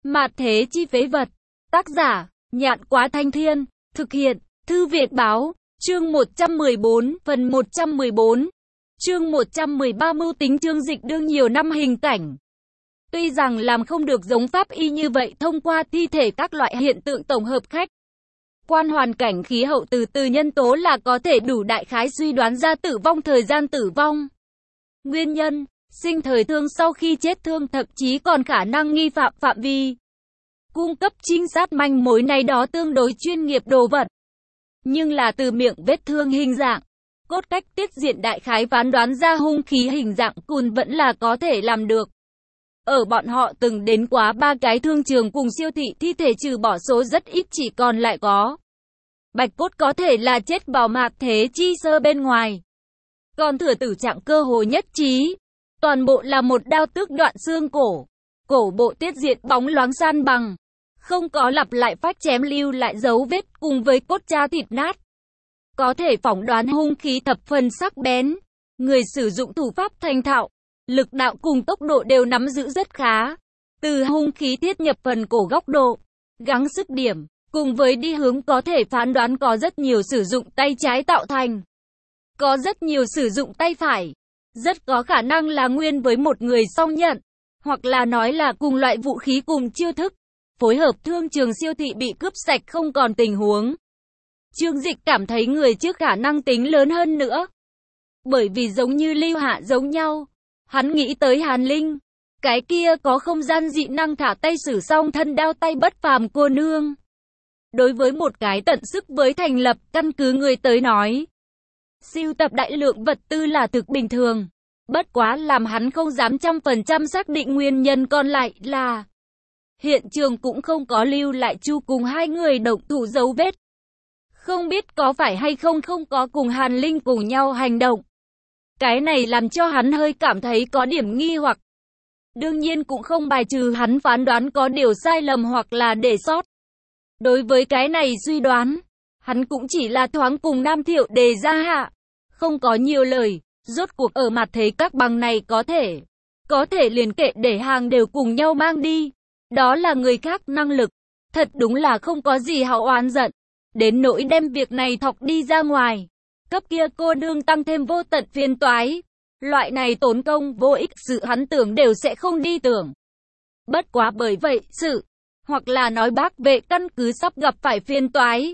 Mạt thế chi phế vật. Tác giả, Nhạn Quá Thanh Thiên. Thực hiện, Thư Việt Báo. Chương 114, phần 114. Chương 113 mưu tính Chương Dịch đương nhiều năm hình cảnh. Tuy rằng làm không được giống pháp y như vậy thông qua thi thể các loại hiện tượng tổng hợp khách quan hoàn cảnh khí hậu từ nhân tố là có thể đủ đại khái suy đoán ra tử vong thời gian tử vong. Nguyên nhân, sinh thời thương sau khi chết thương thậm chí còn khả năng nghi phạm phạm vi. Cung cấp trinh sát manh mối này đó tương đối chuyên nghiệp đồ vật. Nhưng là từ miệng vết thương hình dạng, cốt cách tiết diện đại khái phán đoán ra hung khí hình dạng cùn vẫn là có thể làm được. Ở bọn họ từng đến quá 3 cái thương trường cùng siêu thị thi thể trừ bỏ số rất ít chỉ còn lại có bạch cốt có thể là chết vào mạt thế chi sơ bên ngoài. Còn thừa tử trạng cơ hồ nhất trí. Toàn bộ là một đao tước đoạn xương cổ. Cổ bộ tiết diện bóng loáng san bằng. Không có lặp lại phách chém lưu lại dấu vết cùng với cốt da thịt nát. Có thể phỏng đoán hung khí thập phần sắc bén. Người sử dụng thủ pháp thành thạo. Lực đạo cùng tốc độ đều nắm giữ rất khá. Từ hung khí thiết nhập phần cổ góc độ, gắng sức điểm, cùng với đi hướng có thể phán đoán có rất nhiều sử dụng tay trái tạo thành. Có rất nhiều sử dụng tay phải. Rất có khả năng là nguyên với một người song nhận. Hoặc là nói là cùng loại vũ khí cùng chiêu thức. Phối hợp thương trường siêu thị bị cướp sạch không còn tình huống. Chương Dịch cảm thấy người trước khả năng tính lớn hơn nữa. Bởi vì giống như Lưu Hạ giống nhau. Hắn nghĩ tới Hàn Linh. Cái kia có không gian dị năng thả tay sử song thân đao tay bất phàm cô nương. Đối với một cái tận sức với thành lập căn cứ người tới nói. Sưu tập đại lượng vật tư là thực bình thường. Bất quá làm hắn không dám 100% xác định nguyên nhân còn lại là hiện trường cũng không có lưu lại Chu cùng hai người động thủ dấu vết. Không biết có phải hay không có cùng Hàn Linh cùng nhau hành động. Cái này làm cho hắn hơi cảm thấy có điểm nghi hoặc. Đương nhiên cũng không bài trừ hắn phán đoán có điều sai lầm hoặc là để sót. Đối với cái này suy đoán, hắn cũng chỉ là thoáng cùng Nam Thiệu đề ra hạ. Không có nhiều lời, rốt cuộc ở mặt thế các bằng này có thể liền kệ để hàng đều cùng nhau mang đi. Đó là người khác năng lực. Thật đúng là không có gì hảo oán giận. Đến nỗi đem việc này thọc đi ra ngoài. Cấp kia cô nương tăng thêm vô tận phiền toái. Loại này tốn công vô ích sự hắn tưởng đều sẽ không đi tưởng. Bất quá bởi vậy sự, hoặc là nói bác vệ căn cứ sắp gặp phải phiền toái.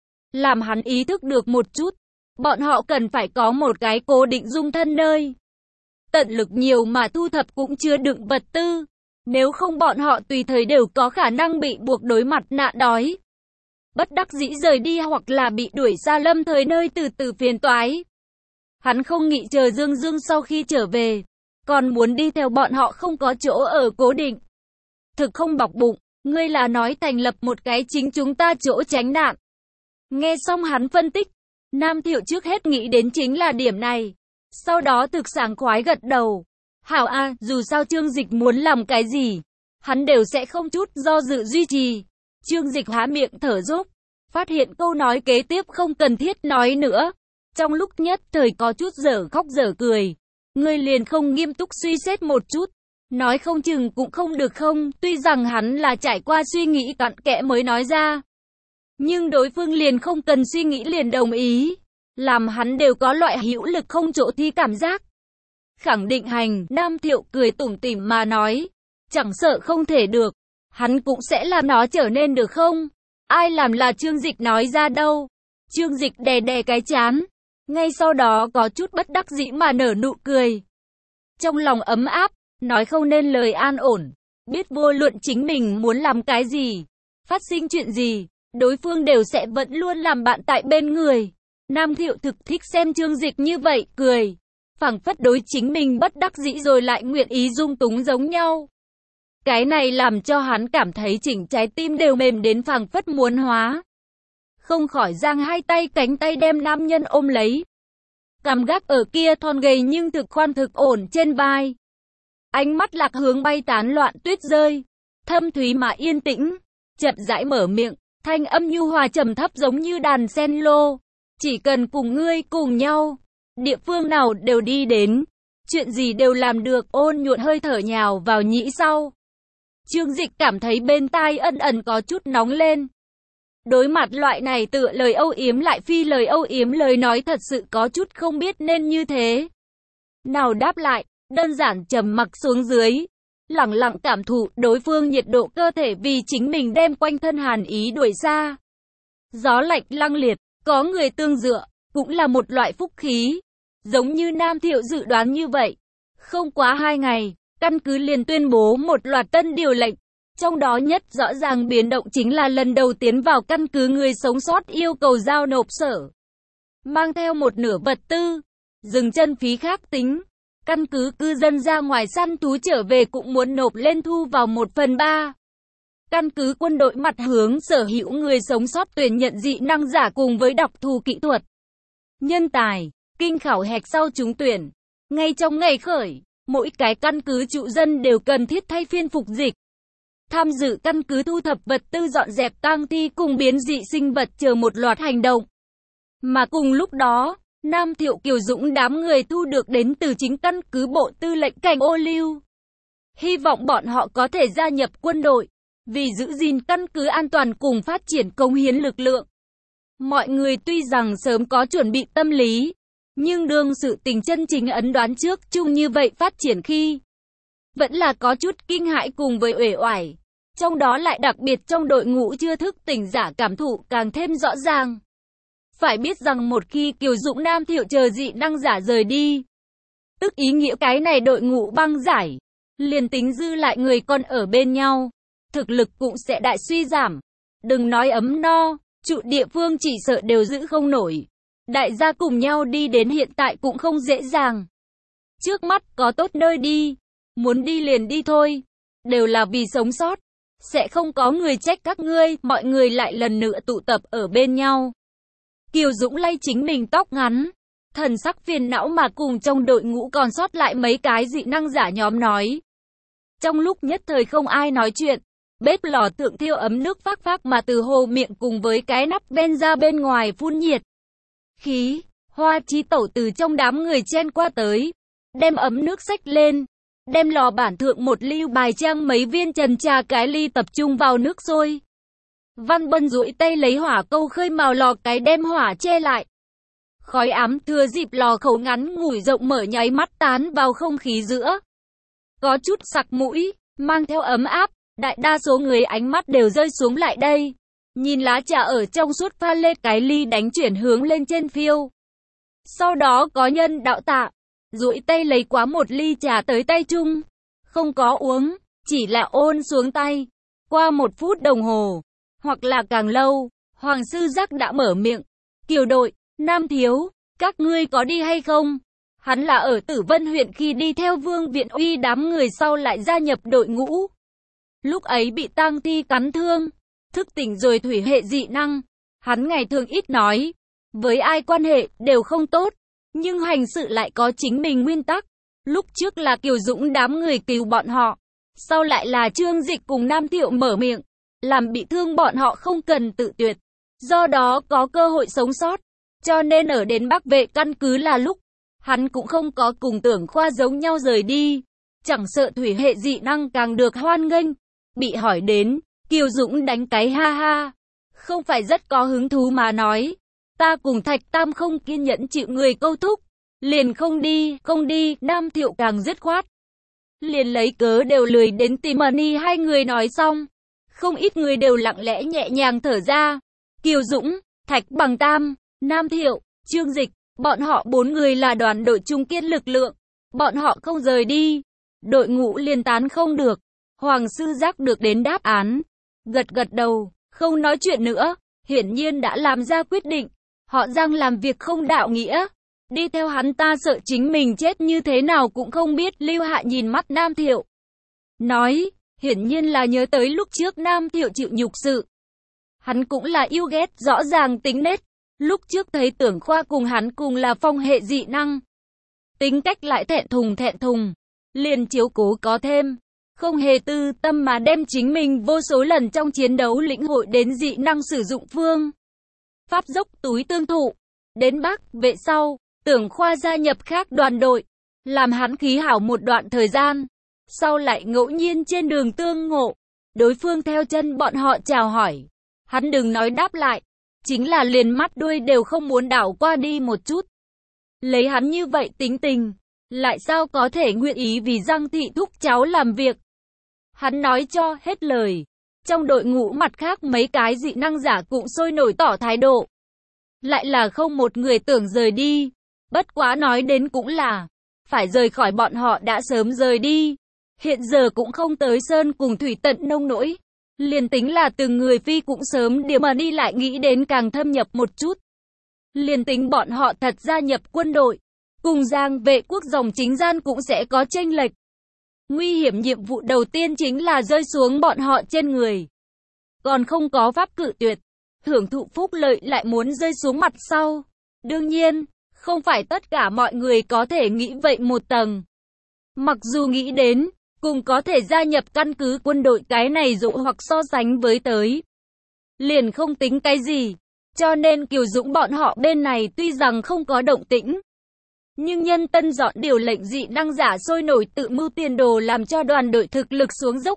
Làm hắn ý thức được một chút. Bọn họ cần phải có một cái cố định dung thân nơi. Tận lực nhiều mà thu thập cũng chưa đựng vật tư. Nếu không bọn họ tùy thời đều có khả năng bị buộc đối mặt nạn đói. Bất đắc dĩ rời đi hoặc là bị đuổi ra lâm thời nơi từ phiền toái. Hắn không nghĩ chờ Dương Dương sau khi trở về. Còn muốn đi theo bọn họ không có chỗ ở cố định. Thực không bọc bụng, ngươi là nói thành lập một cái chính chúng ta chỗ tránh nạn. Nghe xong hắn phân tích. Nam Thiệu trước hết nghĩ đến chính là điểm này. Sau đó thực sảng khoái gật đầu. Hảo a, dù sao Chương Dịch muốn làm cái gì, hắn đều sẽ không chút do dự duy trì. Chương Dịch há miệng thở dốc, phát hiện câu nói kế tiếp không cần thiết nói nữa. Trong lúc nhất thời có chút dở khóc dở cười. Ngươi liền không nghiêm túc suy xét một chút. Nói không chừng cũng không được không, tuy rằng hắn là trải qua suy nghĩ cặn kẽ mới nói ra. Nhưng đối phương liền không cần suy nghĩ liền đồng ý. Làm hắn đều có loại hữu lực không chỗ thi cảm giác. Khẳng định hành, Nam Thiệu cười tủm tỉm mà nói. Chẳng sợ không thể được. Hắn cũng sẽ làm nó trở nên được không? Ai làm là Chương Dịch nói ra đâu? Chương Dịch đè đè cái chán. Ngay sau đó có chút bất đắc dĩ mà nở nụ cười. Trong lòng ấm áp, nói không nên lời an ổn. Biết vô luận chính mình muốn làm cái gì, phát sinh chuyện gì, đối phương đều sẽ vẫn luôn làm bạn tại bên người. Nam Thiệu thực thích xem Chương Dịch như vậy, cười. Phảng phất đối chính mình bất đắc dĩ rồi lại nguyện ý dung túng giống nhau. Cái này làm cho hắn cảm thấy chỉnh trái tim đều mềm đến phảng phất muốn hóa. Không khỏi giang hai tay cánh tay đem nam nhân ôm lấy. Cằm gác ở kia thon gầy nhưng thực khoan thực ổn trên vai. Ánh mắt lạc hướng bay tán loạn tuyết rơi. Thâm thúy mà yên tĩnh. Chậm rãi mở miệng. Thanh âm nhu hòa trầm thấp giống như đàn sen lô. Chỉ cần cùng ngươi cùng nhau. Địa phương nào đều đi đến. Chuyện gì đều làm được, ôn nhuận hơi thở nhào vào nhĩ sau. Trương Dịch cảm thấy bên tai ẩn ẩn có chút nóng lên. Đối mặt loại này tựa lời âu yếm lại phi lời âu yếm lời nói thật sự có chút không biết nên như thế nào đáp lại, đơn giản trầm mặc xuống dưới, lặng lặng cảm thụ đối phương nhiệt độ cơ thể vì chính mình đem quanh thân hàn ý đuổi xa. Gió lạnh lăng liệt, có người tương dựa, cũng là một loại phúc khí. Giống như Nam Thiệu dự đoán như vậy. Không quá 2 ngày, căn cứ liền tuyên bố một loạt tân điều lệnh. Trong đó nhất rõ ràng biến động chính là lần đầu tiến vào căn cứ người sống sót yêu cầu giao nộp sở. Mang theo một nửa vật tư, dừng chân phí khác tính. Căn cứ cư dân ra ngoài săn thú trở về cũng muốn nộp lên thu vào 1/3. Căn cứ quân đội mặt hướng sở hữu người sống sót tuyển nhận dị năng giả cùng với đặc thù kỹ thuật. Nhân tài, kinh khảo hạch sau trúng tuyển. Ngay trong ngày khởi, mỗi cái căn cứ trụ dân đều cần thiết thay phiên phục dịch. Tham dự căn cứ thu thập vật tư dọn dẹp tang thi cùng biến dị sinh vật chờ một loạt hành động. Mà cùng lúc đó, Nam Thiệu Kiều Dũng đám người thu được đến từ chính căn cứ bộ tư lệnh cảnh ô lưu. Hy vọng bọn họ có thể gia nhập quân đội, vì giữ gìn căn cứ an toàn cùng phát triển cống hiến lực lượng. Mọi người tuy rằng sớm có chuẩn bị tâm lý, nhưng đương sự tình chân chính ấn đoán trước chung như vậy phát triển khi vẫn là có chút kinh hãi cùng với uể oải. Trong đó lại đặc biệt trong đội ngũ chưa thức tỉnh giả cảm thụ càng thêm rõ ràng. Phải biết rằng một khi Kiều Dũng Nam Thiệu chờ dị năng giả rời đi, tức ý nghĩa cái này đội ngũ băng giải, liền tính dư lại người còn ở bên nhau, thực lực cũng sẽ đại suy giảm. Đừng nói ấm no, trụ địa phương chỉ sợ đều giữ không nổi. Đại gia cùng nhau đi đến hiện tại cũng không dễ dàng. Trước mắt có tốt nơi đi, muốn đi liền đi thôi, đều là vì sống sót. Sẽ không có người trách các ngươi, mọi người lại lần nữa tụ tập ở bên nhau. Kiều Dũng lay chính mình tóc ngắn, thần sắc phiền não mà cùng trong đội ngũ còn sót lại mấy cái dị năng giả nhóm nói. Trong lúc nhất thời không ai nói chuyện, bếp lò tượng thiêu ấm nước phác phác mà từ hồ miệng cùng với cái nắp bên ra bên ngoài phun nhiệt khí. Hoa Chí Tẩu từ trong đám người chen qua tới, đem ấm nước xách lên, đem lò bản thượng một ly bài trang mấy viên trần trà cái ly tập trung vào nước sôi. Văn Bân duỗi tay lấy hỏa câu khơi mào lò cái đem hỏa che lại. Khói ám thừa dịp lò khẩu ngắn ngủi rộng mở nháy mắt tán vào không khí giữa. Có chút sặc mũi, mang theo ấm áp, đại đa số người ánh mắt đều rơi xuống lại đây. Nhìn lá trà ở trong suốt pha lê cái ly đánh chuyển hướng lên trên phiêu. Sau đó có nhân đạo tạ, duỗi tay lấy quá một ly trà tới tay chung. Không có uống, chỉ là ôn xuống tay. Qua 1 phút đồng hồ, hoặc là càng lâu, Hoàng Sư Giác đã mở miệng. Kiều đội, Nam Thiếu, các ngươi có đi hay không? Hắn là ở Tử Vân huyện khi đi theo Vương Viện Uy đám người sau lại gia nhập đội ngũ. Lúc ấy bị tang thi cắn thương, thức tỉnh rồi thủy hệ dị năng. Hắn ngày thường ít nói, với ai quan hệ đều không tốt, nhưng hành sự lại có chính mình nguyên tắc. Lúc trước là Kiều Dũng đám người cứu bọn họ, sau lại là Trương Dịch cùng Nam Thiệu mở miệng, làm bị thương bọn họ không cần tự tuyệt, do đó có cơ hội sống sót. Cho nên ở đến Bắc Vệ căn cứ là lúc, hắn cũng không có cùng Tưởng Khoa giống nhau rời đi. Chẳng sợ thủy hệ dị năng càng được hoan nghênh. Bị hỏi đến, Kiều Dũng đánh cái ha ha, không phải rất có hứng thú mà nói. Ta cùng Thạch Tam không kiên nhẫn chịu người câu thúc, liền không đi. Nam Thiệu càng dứt khoát, liền lấy cớ đều lười đến tìm Mani. Hai người nói xong, không ít người đều lặng lẽ nhẹ nhàng thở ra. Kiều Dũng, Thạch Bằng Tam, Nam Thiệu, Trương Dịch, bọn họ 4 người là đoàn đội trung kiên lực lượng. Bọn họ không rời đi, đội ngũ liền tán không được. Hoàng Sư Giác được đến đáp án, gật đầu, không nói chuyện nữa, hiển nhiên đã làm ra quyết định. Họ Giang làm việc không đạo nghĩa, đi theo hắn ta sợ chính mình chết như thế nào cũng không biết. Lưu Hạ nhìn mắt Nam Thiệu, nói, hiển nhiên là nhớ tới lúc trước Nam Thiệu chịu nhục sự. Hắn cũng là yêu ghét rõ ràng tính nết, lúc trước thấy Tưởng Khoa cùng hắn cùng là phong hệ dị năng. Tính cách lại thẹn thùng, liền chiếu cố có thêm. Không hề tư tâm mà đem chính mình vô số lần trong chiến đấu lĩnh hội đến dị năng sử dụng phương pháp dốc túi tương thụ. Đến Bắc Vệ sau, Tưởng Khoa gia nhập khác đoàn đội, làm hắn khí hảo một đoạn thời gian. Sau lại ngẫu nhiên trên đường tương ngộ, Đối phương theo chân bọn họ chào hỏi. Hắn đừng nói đáp lại. Chính là liền mắt đuôi đều không muốn đảo qua đi một chút. Lấy hắn như vậy tính tình. Lại sao có thể nguyện ý vì Giang thị thúc cháu làm việc. Hắn nói cho hết lời. Trong đội ngũ mặt khác mấy cái dị năng giả cũng sôi nổi tỏ thái độ. Lại là không một người tưởng rời đi. Bất quá nói đến cũng là, phải rời khỏi bọn họ đã sớm rời đi. Hiện giờ cũng không tới sơn cùng thủy tận nông nỗi. Liền tính là từng người phi cũng sớm điểm mà đi lại nghĩ đến càng thâm nhập một chút. Liền tính bọn họ thật gia nhập quân đội. Cùng Giang vệ quốc dòng chính gian cũng sẽ có chênh lệch. Nguy hiểm nhiệm vụ đầu tiên chính là rơi xuống bọn họ trên người. Còn không có pháp cự tuyệt. Hưởng thụ phúc lợi lại muốn rơi xuống mặt sau. Đương nhiên, không phải tất cả mọi người có thể nghĩ vậy một tầng. Mặc dù nghĩ đến, cùng có thể gia nhập căn cứ quân đội cái này dụ hoặc so sánh với tới. Liền không tính cái gì. Cho nên Kiều Dũng bọn họ bên này tuy rằng không có động tĩnh. Nhưng nhân tân dọn điều lệnh dị năng giả sôi nổi tự mưu tiền đồ làm cho đoàn đội thực lực xuống dốc.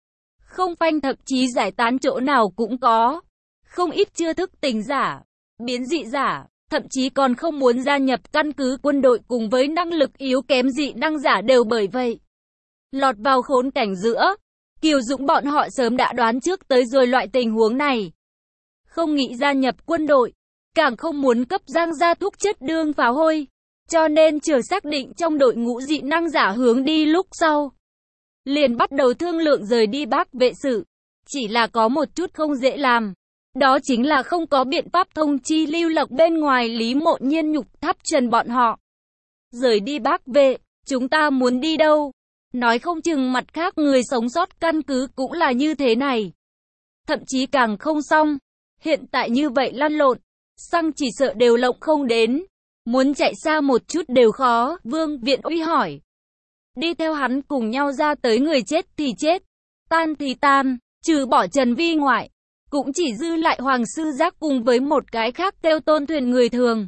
Không phanh thậm chí giải tán chỗ nào cũng có. Không ít chưa thức tỉnh giả, biến dị giả, thậm chí còn không muốn gia nhập căn cứ quân đội cùng với năng lực yếu kém dị năng giả đều bởi vậy. Lọt vào khốn cảnh giữa, Kiều Dũng bọn họ sớm đã đoán trước tới rồi loại tình huống này. Không nghĩ gia nhập quân đội, càng không muốn cấp Giang gia thuốc chất đương pháo hôi. Cho nên chờ xác định trong đội ngũ dị năng giả hướng đi lúc sau. Liền bắt đầu thương lượng rời đi Bắc vệ sự. Chỉ là có một chút không dễ làm. Đó chính là không có biện pháp thông chi Lưu Lộc bên ngoài Lý Mộ Nhiên nhục tháp trần bọn họ. Rời đi Bắc vệ, chúng ta muốn đi đâu? Nói không chừng mặt khác người sống sót căn cứ cũng là như thế này. Thậm chí càng không xong. Hiện tại như vậy lăn lộn, xăng chỉ sợ đều lộng không đến. Muốn chạy xa một chút đều khó, Vương Viện Uy hỏi. Đi theo hắn cùng nhau ra tới người chết thì chết, tan thì tan, trừ bỏ Trần Vi ngoại. Cũng chỉ dư lại Hoàng Sư Giác cùng với một cái khác Tiêu Tôn Thuyền người thường.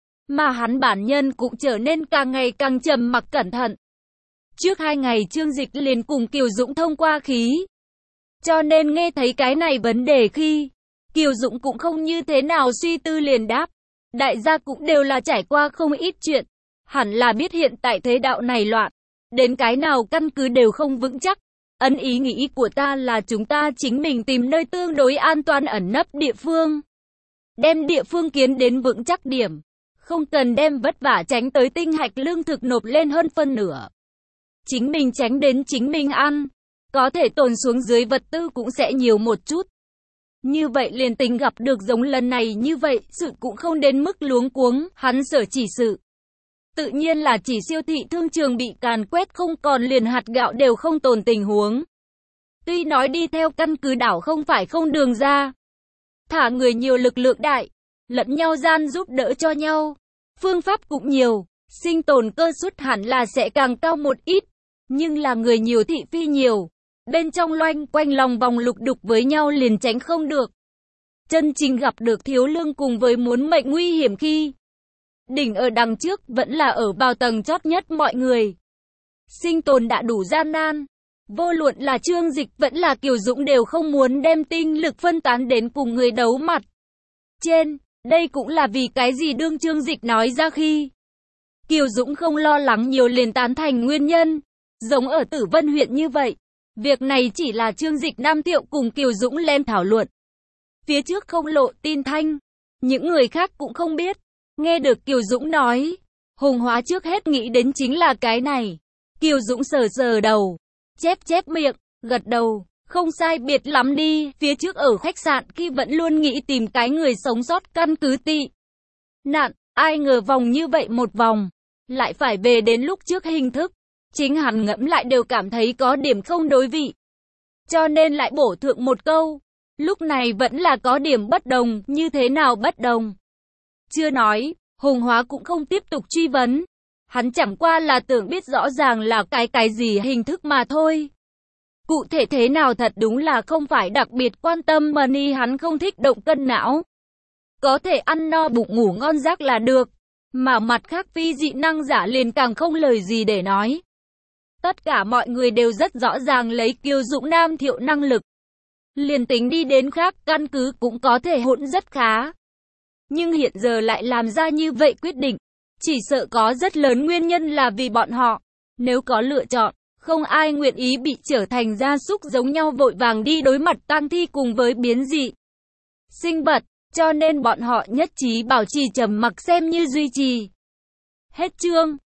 Mà hắn bản nhân cũng trở nên càng ngày càng trầm mặc cẩn thận. Trước 2 ngày Trương Dịch liền cùng Kiều Dũng thông qua khí. Cho nên nghe thấy cái này vấn đề khi, Kiều Dũng cũng không như thế nào suy tư liền đáp. Đại gia cũng đều là trải qua không ít chuyện. Hẳn là biết hiện tại thế đạo này loạn. Đến cái nào căn cứ đều không vững chắc. Ý nghĩ của ta là chúng ta chính mình tìm nơi tương đối an toàn ẩn nấp địa phương. Đem địa phương kiến đến vững chắc điểm. Không cần đem vất vả tránh tới tinh hạch lương thực nộp lên hơn phân nửa. Chính mình tránh đến chính mình ăn. Có thể tồn xuống dưới vật tư cũng sẽ nhiều một chút. Như vậy liền tình gặp được giống lần này như vậy, sự cũng không đến mức luống cuống, hắn sở chỉ sự. Tự nhiên là chỉ siêu thị thương trường bị càn quét không còn liền hạt gạo đều không tồn tình huống. Tuy nói đi theo căn cứ đảo không phải không đường ra. Thả người nhiều lực lượng đại, lẫn nhau gian giúp đỡ cho nhau. Phương pháp cũng nhiều, sinh tồn cơ suất hẳn là sẽ càng cao một ít. Nhưng là người nhiều thị phi nhiều. Bên trong loanh quanh lòng vòng lục đục với nhau liền tránh không được. Chân chính gặp được thiếu lương cùng với muốn mệnh nguy hiểm khi. Đỉnh ở đằng trước vẫn là ở vào tầng chót nhất mọi người. Sinh tồn đã đủ gian nan. Vô luận là Trương Dịch vẫn là Kiều Dũng đều không muốn đem tinh lực phân tán đến cùng người đấu mặt. Trên, đây cũng là vì cái gì đương Trương Dịch nói ra khi. Kiều Dũng không lo lắng nhiều liền tán thành nguyên nhân. Giống ở Tử Vân huyện như vậy. Việc này chỉ là Trương Dịch Nam Thiệu cùng Kiều Dũng lên thảo luận. Phía trước không lộ tin thanh. Những người khác cũng không biết. Nghe được Kiều Dũng nói. Hùng Hóa trước hết nghĩ đến chính là cái này. Kiều Dũng sờ sờ đầu. Chép miệng, gật đầu. Không sai biệt lắm đi. Phía trước ở khách sạn khi vẫn luôn nghĩ tìm cái người sống sót căn cứ tị nạn. Ai ngờ vòng như vậy một vòng. Lại phải về đến lúc trước hình thức. Chính hắn ngẫm lại đều cảm thấy có điểm không đối vị. Cho nên lại bổ thượng một câu. Lúc này vẫn là có điểm bất đồng, như thế nào bất đồng? Chưa nói, Hùng Hóa cũng không tiếp tục truy vấn. Hắn chẳng qua là tưởng biết rõ ràng là cái gì hình thức mà thôi. Cụ thể thế nào thật đúng là không phải đặc biệt quan tâm mà ni hắn không thích động cân não. Có thể ăn no bụng ngủ ngon giấc là được. Mà mặt khác phi dị năng giả liền càng không lời gì để nói. Tất cả mọi người đều rất rõ ràng lấy Kiều Dũng Nam Thiệu năng lực. liền tính đi đến khác căn cứ cũng có thể hỗn rất khá. Nhưng hiện giờ lại làm ra như vậy quyết định, chỉ sợ có rất lớn nguyên nhân là vì bọn họ. Nếu có lựa chọn, không ai nguyện ý bị trở thành gia súc giống nhau vội vàng đi đối mặt tang thi cùng với biến dị sinh vật, cho nên bọn họ nhất trí bảo trì trầm mặc xem như duy trì. Hết chương.